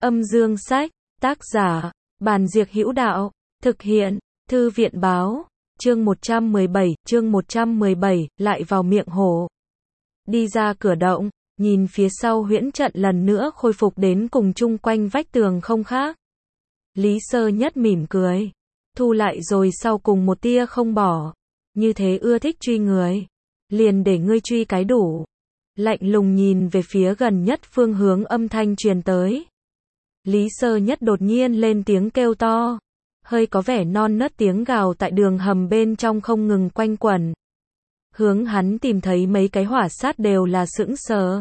Âm dương sách, tác giả, Bàn Diệc Hữu Đạo, thực hiện, Thư viện báo, chương 117, lại vào miệng hổ. Đi ra cửa động, nhìn phía sau huyễn trận lần nữa khôi phục đến cùng chung quanh vách tường không khác. Lý Sơ Nhất mỉm cười, thu lại rồi sau cùng một tia không bỏ, như thế ưa thích truy người, liền để ngươi truy cái đủ. Lạnh lùng nhìn về phía gần nhất phương hướng âm thanh truyền tới. Lý Sơ Nhất đột nhiên lên tiếng kêu to, hơi có vẻ non nớt tiếng gào tại đường hầm bên trong không ngừng quanh quẩn. Hướng hắn tìm thấy mấy cái hỏa sát đều là sững sờ.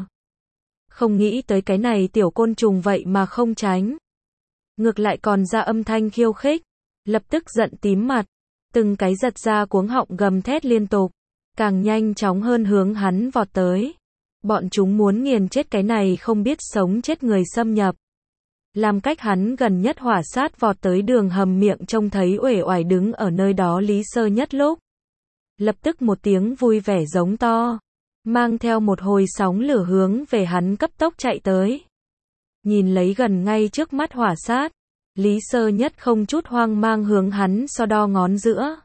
Không nghĩ tới cái này tiểu côn trùng vậy mà không tránh. Ngược lại còn ra âm thanh khiêu khích, lập tức giận tím mặt, từng cái giật ra cuống họng gầm thét liên tục, càng nhanh chóng hơn hướng hắn vọt tới. Bọn chúng muốn nghiền chết cái này không biết sống chết người xâm nhập. Làm cách hắn gần nhất hỏa sát vọt tới đường hầm miệng trông thấy uể oải đứng ở nơi đó Lý Sơ Nhất lúc. Lập tức một tiếng vui vẻ giống to, mang theo một hồi sóng lửa hướng về hắn cấp tốc chạy tới. Nhìn lấy gần ngay trước mắt hỏa sát, Lý Sơ Nhất không chút hoang mang hướng hắn so đo ngón giữa.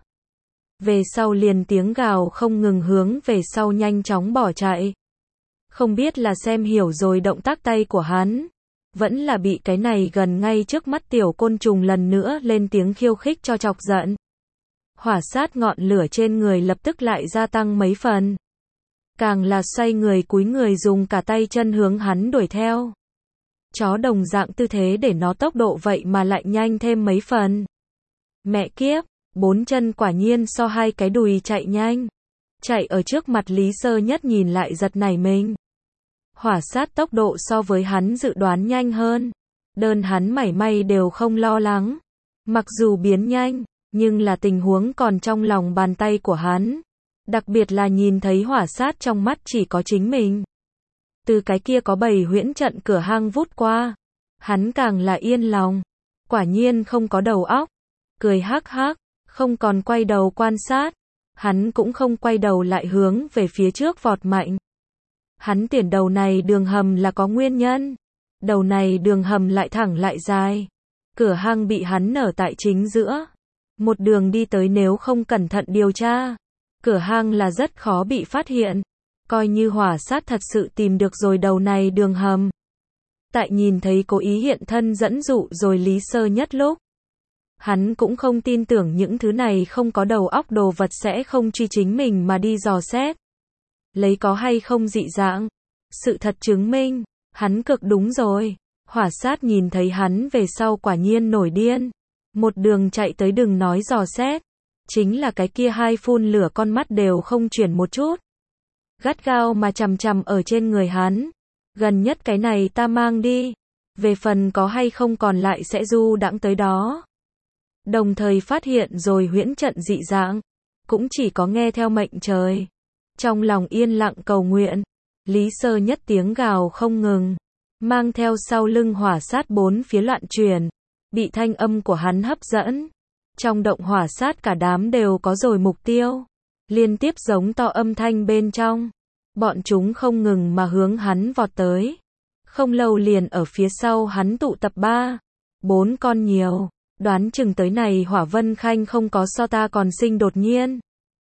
Về sau liền tiếng gào không ngừng hướng về sau nhanh chóng bỏ chạy. Không biết là xem hiểu rồi động tác tay của hắn, vẫn là bị cái này gần ngay trước mắt tiểu côn trùng lần nữa lên tiếng khiêu khích cho chọc giận. Hỏa sát ngọn lửa trên người lập tức lại gia tăng mấy phần. Càng là xoay người cúi người dùng cả tay chân hướng hắn đuổi theo. Chó đồng dạng tư thế để nó tốc độ vậy mà lại nhanh thêm mấy phần. Mẹ kiếp, bốn chân quả nhiên so hai cái đùi chạy nhanh. Chạy ở trước mặt Lý Sơ Nhất nhìn lại giật nảy mình. Hỏa sát tốc độ so với hắn dự đoán nhanh hơn. Đơn hắn mảy may đều không lo lắng. Mặc dù biến nhanh, nhưng là tình huống còn trong lòng bàn tay của hắn. Đặc biệt là nhìn thấy hỏa sát trong mắt chỉ có chính mình. Từ cái kia có bầy huyễn trận cửa hang vút qua. Hắn càng là yên lòng. Quả nhiên không có đầu óc. Cười hắc hắc, không còn quay đầu quan sát. Hắn cũng không quay đầu lại hướng về phía trước vọt mạnh. Hắn tuyển đầu này đường hầm là có nguyên nhân. Đầu này đường hầm lại thẳng lại dài. Cửa hang bị hắn nở tại chính giữa. Một đường đi tới nếu không cẩn thận điều tra. Cửa hang là rất khó bị phát hiện. Coi như hỏa sát thật sự tìm được rồi đầu này đường hầm. Tại nhìn thấy cố ý hiện thân dẫn dụ rồi Lý Sơ Nhất lúc. Hắn cũng không tin tưởng những thứ này không có đầu óc đồ vật sẽ không truy chính mình mà đi dò xét. Lấy có hay không dị dạng. Sự thật chứng minh, hắn cực đúng rồi. Hỏa sát nhìn thấy hắn về sau quả nhiên nổi điên. Một đường chạy tới đừng nói dò xét. Chính là cái kia hai phun lửa con mắt đều không chuyển một chút. Gắt gao mà chằm chằm ở trên người hắn. Gần nhất cái này ta mang đi. Về phần có hay không còn lại sẽ du đãng tới đó. Đồng thời phát hiện rồi huyễn trận dị dạng. Cũng chỉ có nghe theo mệnh trời. Trong lòng yên lặng cầu nguyện. Lý Sơ Nhất tiếng gào không ngừng. Mang theo sau lưng hỏa sát bốn phía loạn truyền. Bị thanh âm của hắn hấp dẫn. Trong động hỏa sát cả đám đều có rồi mục tiêu. Liên tiếp giống to âm thanh bên trong. Bọn chúng không ngừng mà hướng hắn vọt tới. Không lâu liền ở phía sau hắn tụ tập 3-4 con nhiều. Đoán chừng tới này Hỏa Vân Khanh không có so ta còn sinh đột nhiên.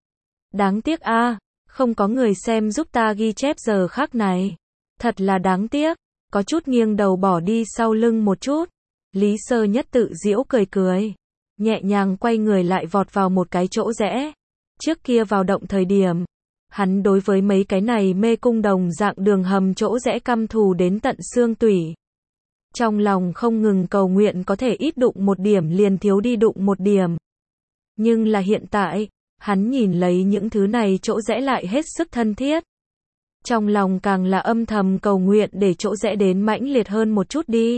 Đáng tiếc a, không có người xem giúp ta ghi chép giờ khắc này. Thật là đáng tiếc. Có chút nghiêng đầu bỏ đi sau lưng một chút. Lý Sơ Nhất tự giễu cười cười. Nhẹ nhàng quay người lại vọt vào một cái chỗ rẽ. Trước kia vào động thời điểm. Hắn đối với mấy cái này mê cung đồng dạng đường hầm chỗ rẽ căm thù đến tận xương tủy. Trong lòng không ngừng cầu nguyện có thể ít đụng một điểm liền thiếu đi đụng một điểm. Nhưng là hiện tại, hắn nhìn lấy những thứ này chỗ rẽ lại hết sức thân thiết. Trong lòng càng là âm thầm cầu nguyện để chỗ rẽ đến mãnh liệt hơn một chút đi.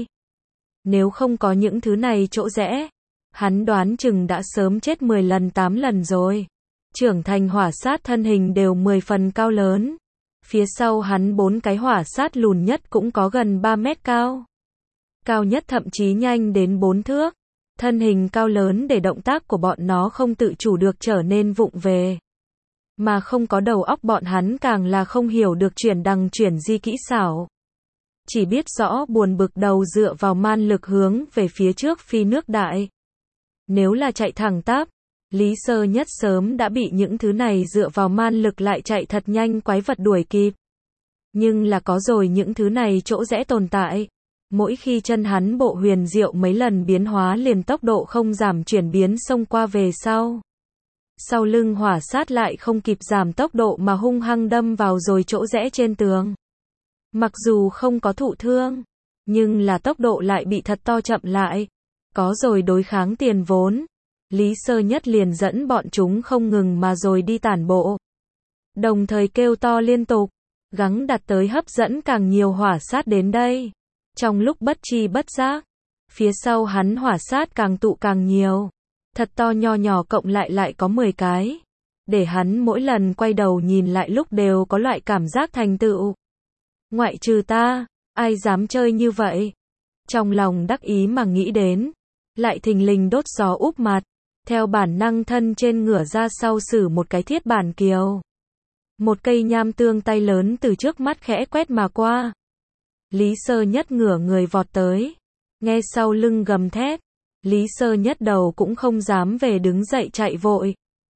Nếu không có những thứ này chỗ rẽ, hắn đoán chừng đã sớm chết 10 lần 8 lần rồi. Trưởng thành hỏa sát thân hình đều 10 phần cao lớn. Phía sau hắn 4 cái hỏa sát lùn nhất cũng có gần 3 mét cao. Cao nhất thậm chí nhanh đến 4 thước. Thân hình cao lớn để động tác của bọn nó không tự chủ được trở nên vụng về. Mà không có đầu óc bọn hắn càng là không hiểu được chuyển đằng chuyển di kỹ xảo. chỉ biết rõ buồn bực đầu dựa vào man lực hướng về phía trước phi nước đại. Nếu là chạy thẳng tắp, Lý Sơ Nhất sớm đã bị những thứ này dựa vào man lực lại chạy thật nhanh quái vật đuổi kịp. Nhưng là có rồi những thứ này chỗ rẽ tồn tại. Mỗi khi chân hắn bộ huyền diệu mấy lần biến hóa liền tốc độ không giảm chuyển biến xông qua về sau. Sau lưng hỏa sát lại không kịp giảm tốc độ mà hung hăng đâm vào rồi chỗ rẽ trên tường. Mặc dù không có thụ thương, nhưng là tốc độ lại bị thật to chậm lại. Có rồi đối kháng tiền vốn. Lý Sơ Nhất liền dẫn bọn chúng không ngừng mà rồi đi tản bộ. Đồng thời kêu to liên tục, gắng đặt tới hấp dẫn càng nhiều hỏa sát đến đây. Trong lúc bất tri bất giác, phía sau hắn hỏa sát càng tụ càng nhiều. Thật to nho nhỏ cộng lại có 10 cái. Để hắn mỗi lần quay đầu nhìn lại lúc đều có loại cảm giác thành tựu. Ngoại trừ ta, ai dám chơi như vậy? Trong lòng đắc ý mà nghĩ đến, lại thình lình đốt gió úp mặt. Theo bản năng thân trên ngửa ra sau sử một cái thiết bản kiều. Một cây nham tương tay lớn từ trước mắt khẽ quét mà qua. Lý Sơ Nhất ngửa người vọt tới. Nghe sau lưng gầm thét. Lý Sơ Nhất đầu cũng không dám về đứng dậy chạy vội.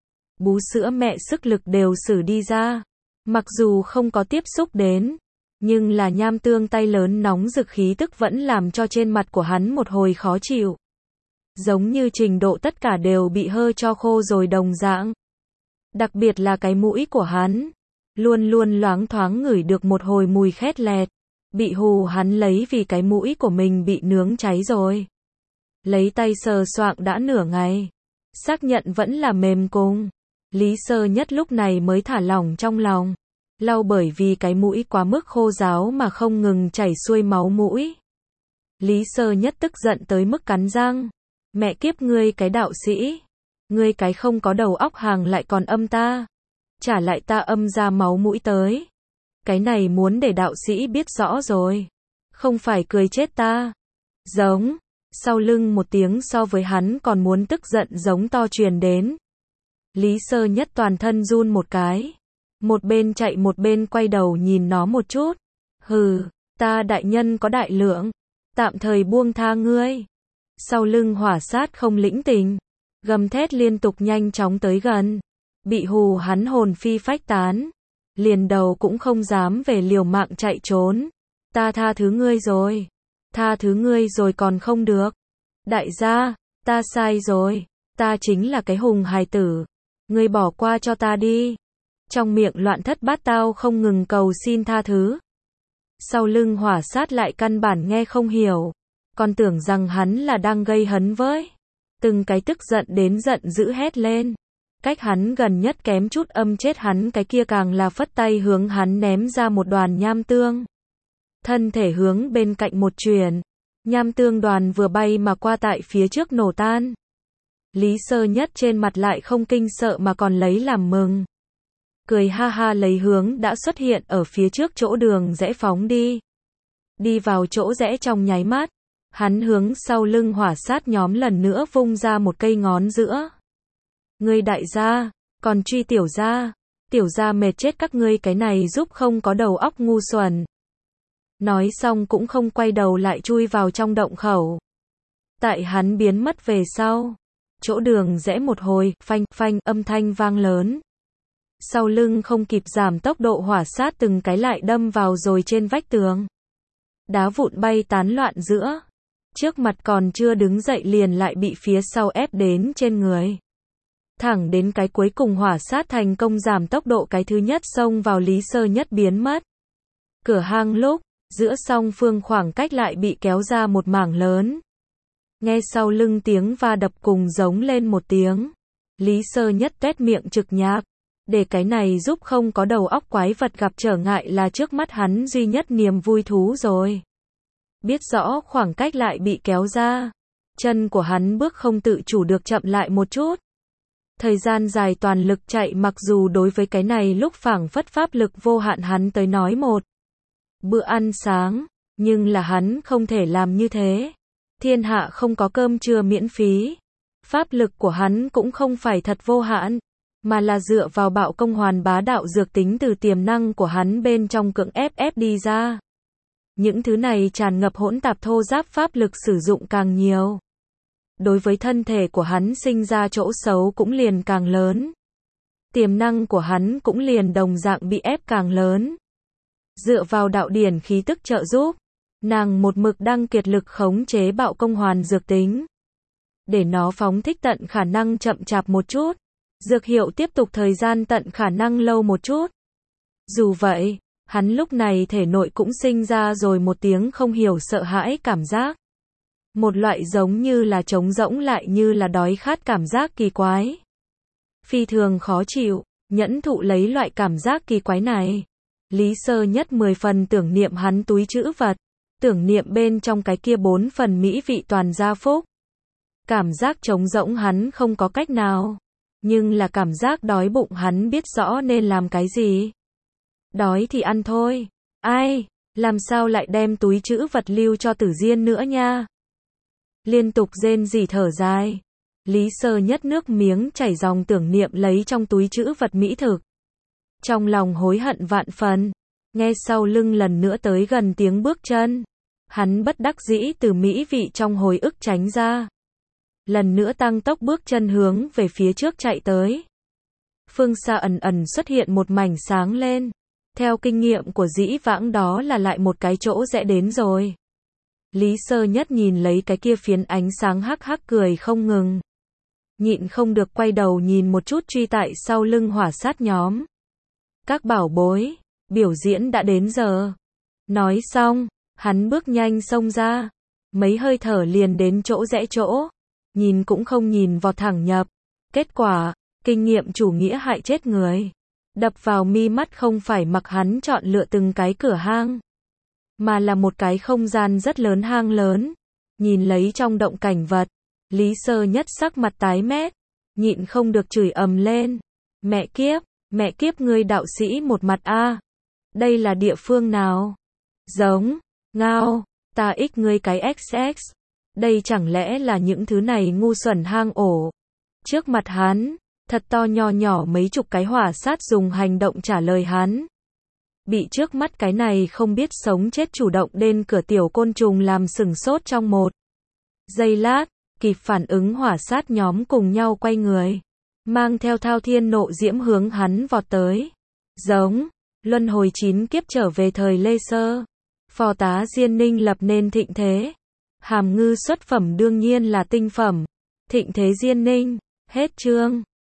Bú sữa mẹ sức lực đều sử đi ra. Mặc dù không có tiếp xúc đến. Nhưng là nham tương tay lớn nóng rực khí tức vẫn làm cho trên mặt của hắn một hồi khó chịu. Giống như trình độ tất cả đều bị hơ cho khô rồi đồng dạng. Đặc biệt là cái mũi của hắn. Luôn luôn loáng thoáng ngửi được một hồi mùi khét lẹt. Bị hù hắn lấy vì cái mũi của mình bị nướng cháy rồi. Lấy tay sờ soạng đã nửa ngày. Xác nhận vẫn là mềm cùng. Lý Sơ Nhất lúc này mới thả lỏng trong lòng. Lau bởi vì cái mũi quá mức khô ráo mà không ngừng chảy xuôi máu mũi. Lý Sơ Nhất tức giận tới mức cắn răng. Mẹ kiếp ngươi cái đạo sĩ. Ngươi cái không có đầu óc hàng lại còn âm ta. Trả lại ta âm ra máu mũi tới. Cái này muốn để đạo sĩ biết rõ rồi. Không phải cười chết ta. Giống. Sau lưng một tiếng so với hắn còn muốn tức giận giống to truyền đến. Lý Sơ Nhất toàn thân run một cái. Một bên chạy một bên quay đầu nhìn nó một chút. Hừ, ta đại nhân có đại lượng. Tạm thời buông tha ngươi. Sau lưng hỏa sát không lĩnh tình. Gầm thét liên tục nhanh chóng tới gần. Bị hù hắn hồn phi phách tán. Liền đầu cũng không dám về liều mạng chạy trốn. Ta tha thứ ngươi rồi. Tha thứ ngươi rồi còn không được. Đại gia, ta sai rồi. Ta chính là cái hùng hài tử. Ngươi bỏ qua cho ta đi. Trong miệng loạn thất bát tao không ngừng cầu xin tha thứ. Sau lưng hỏa sát lại căn bản nghe không hiểu. Còn tưởng rằng hắn là đang gây hấn với. Từng cái tức giận đến giận dữ hét lên. Cách hắn gần nhất kém chút âm chết hắn cái kia càng là phất tay hướng hắn ném ra một đoàn nham tương. Thân thể hướng bên cạnh một chuyển. Nham tương đoàn vừa bay mà qua tại phía trước nổ tan. Lý Sơ Nhất trên mặt lại không kinh sợ mà còn lấy làm mừng. Cười ha ha lấy hướng đã xuất hiện ở phía trước chỗ đường rẽ phóng đi. Đi vào chỗ rẽ trong nháy mắt. Hắn hướng sau lưng hỏa sát nhóm lần nữa vung ra một cây ngón giữa. Ngươi đại gia, còn truy tiểu gia mệt chết các ngươi cái này giúp không có đầu óc ngu xuẩn. Nói xong cũng không quay đầu lại chui vào trong động khẩu. Tại hắn biến mất về sau. Chỗ đường rẽ một hồi, phanh, phanh, âm thanh vang lớn. Sau lưng không kịp giảm tốc độ hỏa sát từng cái lại đâm vào rồi trên vách tường. Đá vụn bay tán loạn giữa. Trước mặt còn chưa đứng dậy liền lại bị phía sau ép đến trên người. Thẳng đến cái cuối cùng hỏa sát thành công giảm tốc độ cái thứ nhất xông vào Lý Sơ Nhất biến mất. Cửa hang lúc, giữa song phương khoảng cách lại bị kéo ra một mảng lớn. Nghe sau lưng tiếng va đập cùng giống lên một tiếng. Lý Sơ Nhất tuét miệng trực nhạc. Để cái này giúp không có đầu óc quái vật gặp trở ngại là trước mắt hắn duy nhất niềm vui thú rồi. Biết rõ khoảng cách lại bị kéo ra. Chân của hắn bước không tự chủ được chậm lại một chút. Thời gian dài toàn lực chạy mặc dù đối với cái này lúc phảng phất pháp lực vô hạn hắn tới nói một bữa ăn sáng, nhưng là hắn không thể làm như thế. Thiên hạ không có cơm trưa miễn phí. Pháp lực của hắn cũng không phải thật vô hạn, mà là dựa vào bạo công hoàn bá đạo dược tính từ tiềm năng của hắn bên trong cưỡng ép đi ra. Những thứ này tràn ngập hỗn tạp thô ráp pháp lực sử dụng càng nhiều. Đối với thân thể của hắn sinh ra chỗ xấu cũng liền càng lớn. Tiềm năng của hắn cũng liền đồng dạng bị ép càng lớn. Dựa vào đạo điển khí tức trợ giúp, nàng một mực đang kiệt lực khống chế bạo công hoàn dược tính. Để nó phóng thích tận khả năng chậm chạp một chút. Dược hiệu tiếp tục thời gian tận khả năng lâu một chút. Dù vậy, hắn lúc này thể nội cũng sinh ra rồi một tiếng không hiểu sợ hãi cảm giác. Một loại giống như là trống rỗng lại như là đói khát cảm giác kỳ quái. Phi thường khó chịu, nhẫn thụ lấy loại cảm giác kỳ quái này. Lý Sơ Nhất 10 phần tưởng niệm hắn túi trữ vật, tưởng niệm bên trong cái kia 4 phần mỹ vị toàn gia phúc. Cảm giác trống rỗng hắn không có cách nào, nhưng là cảm giác đói bụng hắn biết rõ nên làm cái gì. Đói thì ăn thôi. Ai, làm sao lại đem túi trữ vật lưu cho Tử Diên nữa nha. Liên tục rên rỉ thở dài. Lý Sơ Nhất nước miếng chảy ròng tưởng niệm lấy trong túi trữ vật mỹ thực. Trong lòng hối hận vạn phần. Nghe sau lưng lần nữa tới gần tiếng bước chân. Hắn bất đắc dĩ từ mỹ vị trong hồi ức tránh ra. Lần nữa tăng tốc bước chân hướng về phía trước chạy tới. Phương xa ẩn ẩn xuất hiện một mảnh sáng lên. Theo kinh nghiệm của dĩ vãng đó là lại một cái chỗ rẽ đến rồi. Lý Sơ Nhất nhìn lấy cái kia phiến ánh sáng hắc hắc cười không ngừng. Nhịn không được quay đầu nhìn một chút truy tại sau lưng hỏa sát nhóm. Các bảo bối, biểu diễn đã đến giờ. Nói xong, hắn bước nhanh xông ra. Mấy hơi thở liền đến chỗ rẽ chỗ. Nhìn cũng không nhìn vọt thẳng nhập. Kết quả, kinh nghiệm chủ nghĩa hại chết người. Đập vào mi mắt không phải mặc hắn chọn lựa từng cái cửa hang, mà là một cái không gian rất lớn hang lớn. Nhìn lấy trong động cảnh vật, Lý Sơ Nhất sắc mặt tái mét, nhịn không được chửi ầm lên. Mẹ kiếp ngươi đạo sĩ một mặt a. Đây là địa phương nào? Giống, ngao, ta ích ngươi cái XX. Đây chẳng lẽ là những thứ này ngu xuẩn hang ổ? Trước mặt hắn, thật to nho nhỏ mấy chục cái hỏa sát dùng hành động trả lời hắn. Bị trước mắt cái này không biết sống chết chủ động đến cửa tiểu côn trùng làm sửng sốt trong một giây lát, kịp phản ứng hỏa sát nhóm cùng nhau quay người. Mang theo thao thiên nộ diễm hướng hắn vọt tới. Giống, luân hồi 9 kiếp trở về thời Lê Sơ. Phò tá Diên Ninh lập nên thịnh thế. Hàm ngư xuất phẩm đương nhiên là tinh phẩm. Thịnh thế Diên Ninh, hết chương.